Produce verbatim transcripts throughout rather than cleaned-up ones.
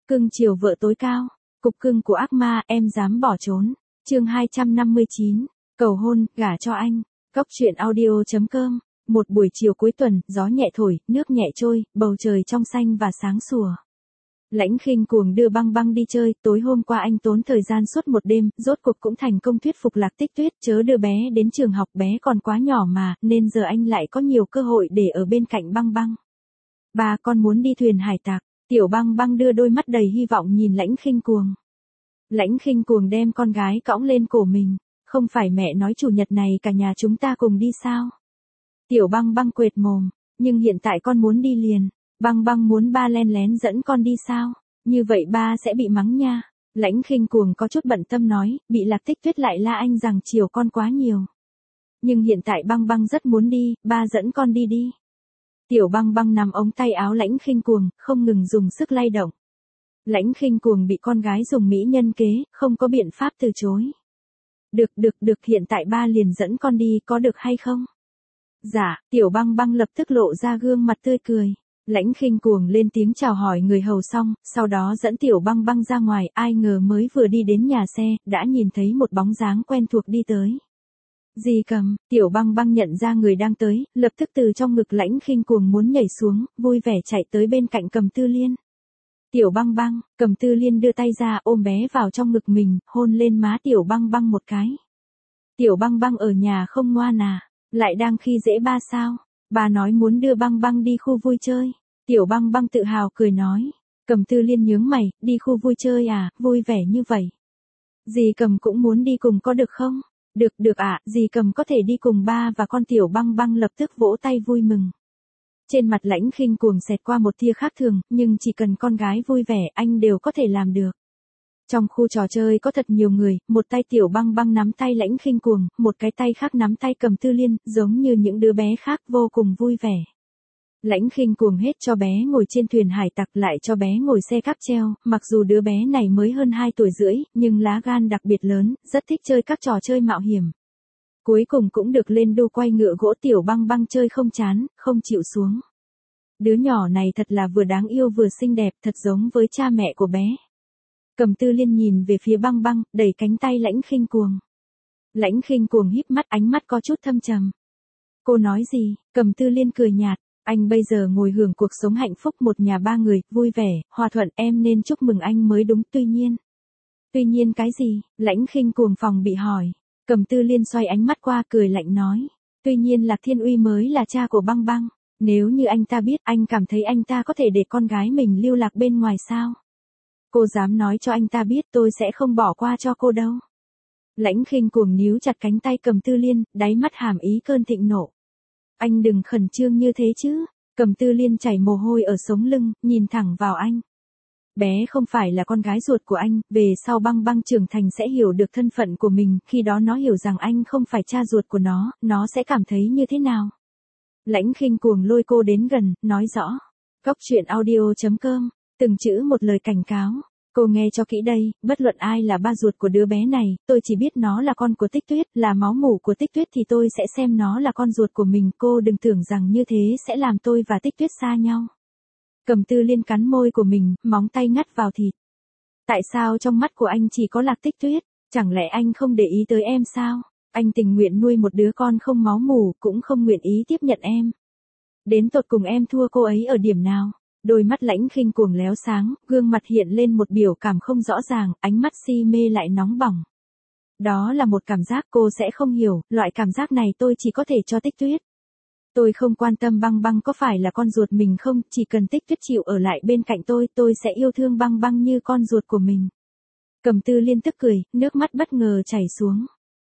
Cưng chiều vợ tối cao. Cục cưng của ác ma, em dám bỏ trốn. Chương hai trăm năm mươi chín. Cầu hôn, gả cho anh. Cốc truyện audio chấm com. Một buổi chiều cuối tuần, gió nhẹ thổi, nước nhẹ trôi, bầu trời trong xanh và sáng sủa. Lãnh Khinh Cuồng đưa Băng Băng đi chơi, tối hôm qua anh tốn thời gian suốt một đêm, rốt cuộc cũng thành công thuyết phục Lạc Tích Tuyết chớ đưa bé đến trường học, bé còn quá nhỏ mà, nên giờ anh lại có nhiều cơ hội để ở bên cạnh Băng Băng. Ba, con muốn đi thuyền hải tặc. Tiểu Băng Băng đưa đôi mắt đầy hy vọng nhìn Lãnh Khinh Cuồng. Lãnh Khinh Cuồng đem con gái cõng lên cổ mình. Không phải mẹ nói chủ nhật này cả nhà chúng ta cùng đi sao? Tiểu Băng Băng quệt mồm, nhưng hiện tại con muốn đi liền. Băng Băng muốn ba len lén dẫn con đi sao? Như vậy ba sẽ bị mắng nha. Lãnh Khinh Cuồng có chút bận tâm nói, bị Lạc Tích Tuyết lại la anh rằng chiều con quá nhiều. Nhưng hiện tại Băng Băng rất muốn đi, ba dẫn con đi đi. Tiểu Băng Băng nằm ống tay áo Lãnh Khinh Cuồng, không ngừng dùng sức lay động. Lãnh Khinh Cuồng bị con gái dùng mỹ nhân kế, không có biện pháp từ chối. Được được được, hiện tại ba liền dẫn con đi, có được hay không? Dạ, Tiểu Băng Băng lập tức lộ ra gương mặt tươi cười. Lãnh Khinh Cuồng lên tiếng chào hỏi người hầu xong, sau đó dẫn Tiểu Băng Băng ra ngoài, ai ngờ mới vừa đi đến nhà xe, đã nhìn thấy một bóng dáng quen thuộc đi tới. Dì Cầm. Tiểu Băng Băng nhận ra người đang tới, lập tức từ trong ngực Lãnh Khinh Cuồng muốn nhảy xuống, vui vẻ chạy tới bên cạnh Cầm Tư Liên. Tiểu Băng Băng, Cầm Tư Liên đưa tay ra ôm bé vào trong ngực mình, hôn lên má Tiểu Băng Băng một cái. Tiểu Băng Băng ở nhà không ngoan à, lại đang khi dễ ba sao? Bà nói muốn đưa Băng Băng đi khu vui chơi. Tiểu Băng Băng tự hào cười nói. Cầm Tư Liên nhướng mày, đi khu vui chơi à, vui vẻ như vậy. Dì Cầm cũng muốn đi cùng có được không? Được được ạ, à, dì Cầm có thể đi cùng ba và con. Tiểu Băng Băng lập tức vỗ tay vui mừng. Trên mặt Lãnh Khinh Cuồng xẹt qua một tia khác thường, nhưng chỉ cần con gái vui vẻ, anh đều có thể làm được. Trong khu trò chơi có thật nhiều người, một tay Tiểu Băng Băng nắm tay Lãnh Khinh Cuồng, một cái tay khác nắm tay Cầm Tư Liên, giống như những đứa bé khác, vô cùng vui vẻ. Lãnh Khinh Cuồng hết cho bé ngồi trên thuyền hải tặc, lại cho bé ngồi xe cáp treo, mặc dù đứa bé này mới hơn hai tuổi rưỡi, nhưng lá gan đặc biệt lớn, rất thích chơi các trò chơi mạo hiểm. Cuối cùng cũng được lên đu quay ngựa gỗ. Tiểu Băng Băng chơi không chán, không chịu xuống. Đứa nhỏ này thật là vừa đáng yêu vừa xinh đẹp, thật giống với cha mẹ của bé. Cầm Tư Liên nhìn về phía Băng Băng, đẩy cánh tay Lãnh Khinh Cuồng. Lãnh Khinh Cuồng híp mắt, ánh mắt có chút thâm trầm. Cô nói gì? Cầm Tư Liên cười nhạt. Anh bây giờ ngồi hưởng cuộc sống hạnh phúc, một nhà ba người, vui vẻ, hòa thuận, em nên chúc mừng anh mới đúng. Tuy nhiên. Tuy nhiên cái gì? Lãnh Khinh Cuồng phòng bị hỏi. Cầm Tư Liên xoay ánh mắt qua, cười lạnh nói. Tuy nhiên Lạc Thiên Uy mới là cha của Băng Băng. Nếu như anh ta biết, anh cảm thấy anh ta có thể để con gái mình lưu lạc bên ngoài sao? Cô dám nói cho anh ta biết, tôi sẽ không bỏ qua cho cô đâu. Lãnh Khinh Cuồng níu chặt cánh tay Cầm Tư Liên, đáy mắt hàm ý cơn thịnh nộ. Anh đừng khẩn trương như thế chứ. Cầm Tư Liên chảy mồ hôi ở sống lưng, nhìn thẳng vào anh. Bé không phải là con gái ruột của anh, về sau Băng Băng trưởng thành sẽ hiểu được thân phận của mình, khi đó nó hiểu rằng anh không phải cha ruột của nó, nó sẽ cảm thấy như thế nào? Lãnh Khinh Cuồng lôi cô đến gần, nói rõ. Cốc truyện audio chấm com, từng chữ một lời cảnh cáo. Cô nghe cho kỹ đây, bất luận ai là ba ruột của đứa bé này, tôi chỉ biết nó là con của Tích Tuyết, là máu mủ của Tích Tuyết thì tôi sẽ xem nó là con ruột của mình. Cô đừng tưởng rằng như thế sẽ làm tôi và Tích Tuyết xa nhau. Cầm Tư Liên cắn môi của mình, móng tay ngắt vào thịt. Tại sao trong mắt của anh chỉ có Lạc Tích Tuyết? Chẳng lẽ anh không để ý tới em sao? Anh tình nguyện nuôi một đứa con không máu mủ, cũng không nguyện ý tiếp nhận em. Đến tột cùng em thua cô ấy ở điểm nào? Đôi mắt Lãnh Khinh Cuồng léo sáng, gương mặt hiện lên một biểu cảm không rõ ràng, ánh mắt si mê lại nóng bỏng. Đó là một cảm giác cô sẽ không hiểu, loại cảm giác này tôi chỉ có thể cho Tích Tuyết. Tôi không quan tâm Băng Băng có phải là con ruột mình không, chỉ cần Tích Tuyết chịu ở lại bên cạnh tôi, tôi sẽ yêu thương Băng Băng như con ruột của mình. Cầm Tư Liên tức cười, nước mắt bất ngờ chảy xuống.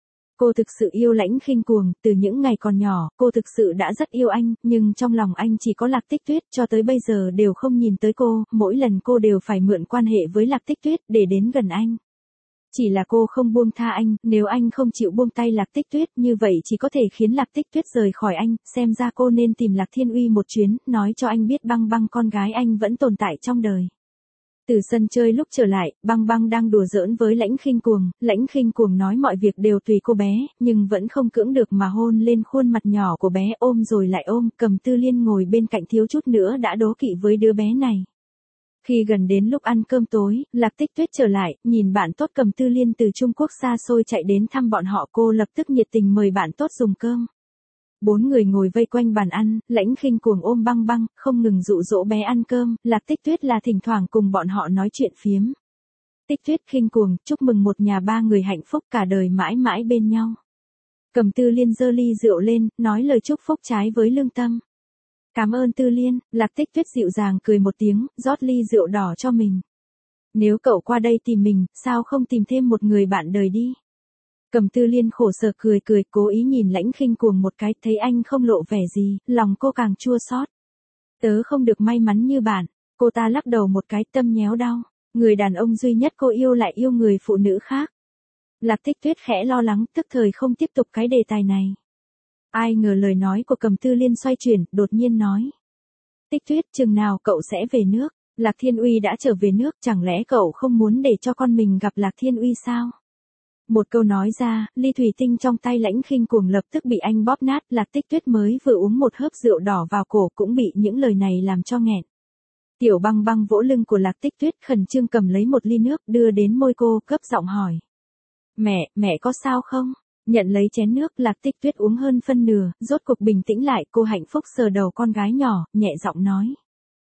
Cô thực sự yêu Lãnh Khinh Cuồng, từ những ngày còn nhỏ, cô thực sự đã rất yêu anh, nhưng trong lòng anh chỉ có Lạc Tích Tuyết, cho tới bây giờ đều không nhìn tới cô, mỗi lần cô đều phải mượn quan hệ với Lạc Tích Tuyết để đến gần anh. Chỉ là cô không buông tha anh, nếu anh không chịu buông tay Lạc Tích Tuyết, như vậy chỉ có thể khiến Lạc Tích Tuyết rời khỏi anh, xem ra cô nên tìm Lạc Thiên Uy một chuyến, nói cho anh biết Băng Băng con gái anh vẫn tồn tại trong đời. Từ sân chơi lúc trở lại, Băng Băng đang đùa giỡn với Lãnh Khinh Cuồng, Lãnh Khinh Cuồng nói mọi việc đều tùy cô bé, nhưng vẫn không cưỡng được mà hôn lên khuôn mặt nhỏ của bé, ôm rồi lại ôm. Cầm Tư Liên ngồi bên cạnh thiếu chút nữa đã đố kỵ với đứa bé này. Khi gần đến lúc ăn cơm tối, Lạc Tích Tuyết trở lại, nhìn bạn tốt Cầm Tư Liên từ Trung Quốc xa xôi chạy đến thăm bọn họ, cô lập tức nhiệt tình mời bạn tốt dùng cơm. Bốn người ngồi vây quanh bàn ăn, Lãnh Khinh Cuồng ôm Băng Băng, không ngừng dụ dỗ bé ăn cơm, Lạc Tích Tuyết là thỉnh thoảng cùng bọn họ nói chuyện phiếm. Tích Tuyết, Khinh Cuồng, chúc mừng một nhà ba người hạnh phúc cả đời mãi mãi bên nhau. Cầm Tư Liên giơ ly rượu lên, nói lời chúc phúc trái với lương tâm. Cảm ơn Tư Liên, Lạc Tích Tuyết dịu dàng cười một tiếng, rót ly rượu đỏ cho mình. Nếu cậu qua đây tìm mình, sao không tìm thêm một người bạn đời đi? Cầm Tư Liên khổ sở cười cười, cố ý nhìn Lãnh Khinh Cuồng một cái, thấy anh không lộ vẻ gì, lòng cô càng chua xót. Tớ không được may mắn như bạn, cô ta lắc đầu một cái, tâm nhéo đau. Người đàn ông duy nhất cô yêu lại yêu người phụ nữ khác. Lạc Tích Tuyết khẽ lo lắng, tức thời không tiếp tục cái đề tài này. Ai ngờ lời nói của Cầm Tư Liên xoay chuyển, đột nhiên nói. Tích Tuyết, chừng nào cậu sẽ về nước? Lạc Thiên Uy đã trở về nước, chẳng lẽ cậu không muốn để cho con mình gặp Lạc Thiên Uy sao? Một câu nói ra, ly thủy tinh trong tay Lãnh Khinh Cuồng lập tức bị anh bóp nát, Lạc Tích Tuyết mới vừa uống một hớp rượu đỏ vào cổ cũng bị những lời này làm cho nghẹn. Tiểu Băng Băng vỗ lưng của Lạc Tích Tuyết, khẩn trương cầm lấy một ly nước đưa đến môi cô, gấp giọng hỏi. Mẹ, mẹ có sao không? Nhận lấy chén nước, Lạc Tích Tuyết uống hơn phân nửa, rốt cuộc bình tĩnh lại, cô hạnh phúc sờ đầu con gái nhỏ, nhẹ giọng nói.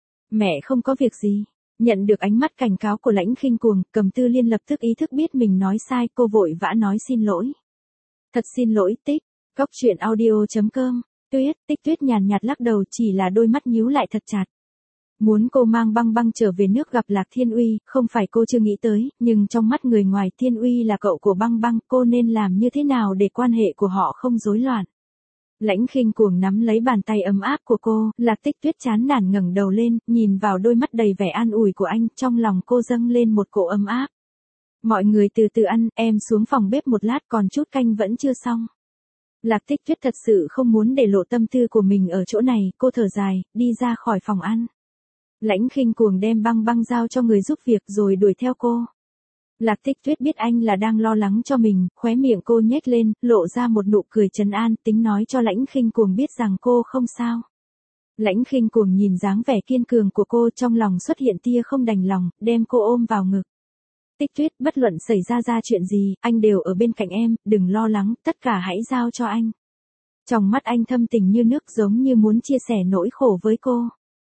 Mẹ không có việc gì. Nhận được ánh mắt cảnh cáo của Lãnh Khinh Cuồng, Cầm Tư Liên lập tức ý thức biết mình nói sai, cô vội vã nói xin lỗi. Thật xin lỗi Tích. Góc truyện audio chấm com. Tuyết, Tích Tuyết nhàn nhạt lắc đầu, chỉ là đôi mắt nhíu lại thật chặt. Muốn cô mang Băng Băng trở về nước gặp Lạc Thiên Uy, không phải cô chưa nghĩ tới, nhưng trong mắt người ngoài Thiên Uy là cậu của Băng Băng, cô nên làm như thế nào để quan hệ của họ không rối loạn. Lãnh Khinh Cuồng nắm lấy bàn tay ấm áp của cô, Lạc Tích Tuyết chán nản ngẩng đầu lên, nhìn vào đôi mắt đầy vẻ an ủi của anh, trong lòng cô dâng lên một cỗ ấm áp. Mọi người từ từ ăn, em xuống phòng bếp một lát, còn chút canh vẫn chưa xong. Lạc Tích Tuyết thật sự không muốn để lộ tâm tư của mình ở chỗ này, cô thở dài, đi ra khỏi phòng ăn. Lãnh Khinh Cuồng đem Băng Băng giao cho người giúp việc rồi đuổi theo cô. Lạc Tích Tuyết biết anh là đang lo lắng cho mình, khóe miệng cô nhếch lên, lộ ra một nụ cười trấn an, tính nói cho Lãnh Khinh Cuồng biết rằng cô không sao. Lãnh Khinh Cuồng nhìn dáng vẻ kiên cường của cô, trong lòng xuất hiện tia không đành lòng, đem cô ôm vào ngực. Tích Tuyết, bất luận xảy ra ra chuyện gì, anh đều ở bên cạnh em, đừng lo lắng, tất cả hãy giao cho anh. Trong mắt anh thâm tình như nước, giống như muốn chia sẻ nỗi khổ với cô.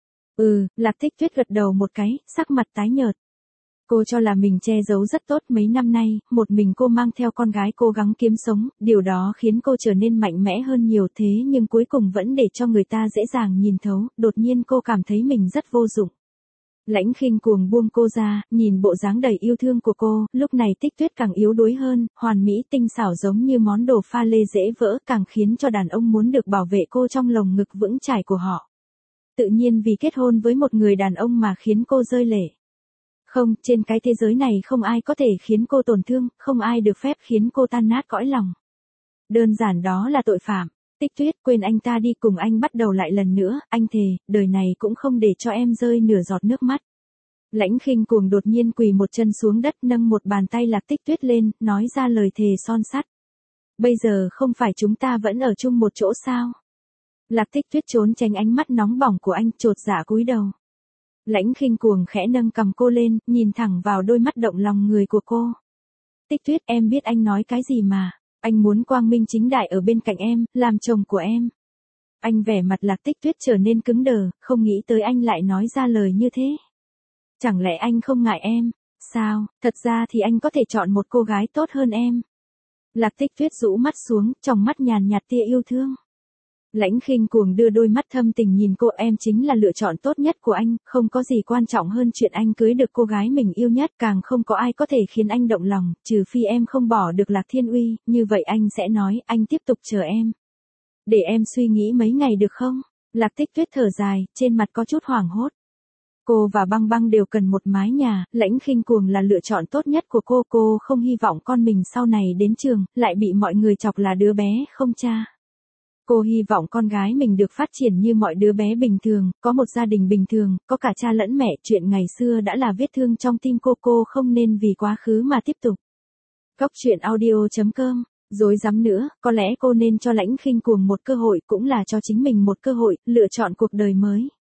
Ừ, Lạc Tích Tuyết gật đầu một cái, sắc mặt tái nhợt. Cô cho là mình che giấu rất tốt, mấy năm nay, một mình cô mang theo con gái cố gắng kiếm sống, điều đó khiến cô trở nên mạnh mẽ hơn nhiều, thế nhưng cuối cùng vẫn để cho người ta dễ dàng nhìn thấu, đột nhiên cô cảm thấy mình rất vô dụng. Lãnh Khinh Cuồng buông cô ra, nhìn bộ dáng đầy yêu thương của cô, lúc này Tích Tuyết càng yếu đuối hơn, hoàn mỹ tinh xảo giống như món đồ pha lê dễ vỡ, càng khiến cho đàn ông muốn được bảo vệ cô trong lồng ngực vững chãi của họ. Tự nhiên vì kết hôn với một người đàn ông mà khiến cô rơi lệ. Không, trên cái thế giới này không ai có thể khiến cô tổn thương, không ai được phép khiến cô tan nát cõi lòng. Đơn giản đó là tội phạm. Tích Tuyết, quên anh ta đi, cùng anh bắt đầu lại lần nữa, anh thề, đời này cũng không để cho em rơi nửa giọt nước mắt. Lãnh Khinh Cuồng đột nhiên quỳ một chân xuống đất, nâng một bàn tay Lạc Tích Tuyết lên, nói ra lời thề son sắt. Bây giờ không phải chúng ta vẫn ở chung một chỗ sao? Lạc Tích Tuyết trốn tránh ánh mắt nóng bỏng của anh, chột dạ cúi đầu. Lãnh Khinh Cuồng khẽ nâng cầm cô lên, nhìn thẳng vào đôi mắt động lòng người của cô. Tích Tuyết, em biết anh nói cái gì mà. Anh muốn quang minh chính đại ở bên cạnh em, làm chồng của em. Anh vẻ mặt Lạc Tích Tuyết trở nên cứng đờ, không nghĩ tới anh lại nói ra lời như thế. Chẳng lẽ anh không ngại em? Sao, thật ra thì anh có thể chọn một cô gái tốt hơn em. Lạc Tích Tuyết rũ mắt xuống, trong mắt nhàn nhạt tia yêu thương. Lãnh Khinh Cuồng đưa đôi mắt thâm tình nhìn cô, em chính là lựa chọn tốt nhất của anh, không có gì quan trọng hơn chuyện anh cưới được cô gái mình yêu nhất, càng không có ai có thể khiến anh động lòng, trừ phi em không bỏ được Lạc Thiên Uy, như vậy anh sẽ nói, anh tiếp tục chờ em. Để em suy nghĩ mấy ngày được không? Lạc Tích Tuyết thở dài, trên mặt có chút hoảng hốt. Cô và Băng Băng đều cần một mái nhà, Lãnh Khinh Cuồng là lựa chọn tốt nhất của cô, cô không hy vọng con mình sau này đến trường, lại bị mọi người chọc là đứa bé không cha. Cô hy vọng con gái mình được phát triển như mọi đứa bé bình thường, có một gia đình bình thường, có cả cha lẫn mẹ, chuyện ngày xưa đã là vết thương trong tim cô, cô không nên vì quá khứ mà tiếp tục. Góc truyện audio chấm com, dối dám nữa, có lẽ cô nên cho Lãnh Khinh Cuồng một cơ hội, cũng là cho chính mình một cơ hội, lựa chọn cuộc đời mới.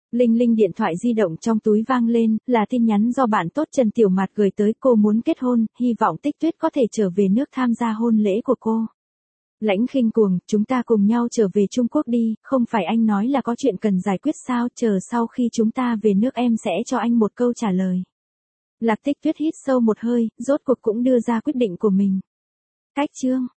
Linh linh điện thoại di động trong túi vang lên, là tin nhắn do bạn tốt Trần Tiểu Mạt gửi tới, cô muốn kết hôn, hy vọng Tích Tuyết có thể trở về nước tham gia hôn lễ của cô. Lãnh Khinh Cuồng, chúng ta cùng nhau trở về Trung Quốc đi, không phải anh nói là có chuyện cần giải quyết sao, chờ sau khi chúng ta về nước em sẽ cho anh một câu trả lời. Lạc Tích Tuyết hít sâu một hơi, rốt cuộc cũng đưa ra quyết định của mình. Cách chương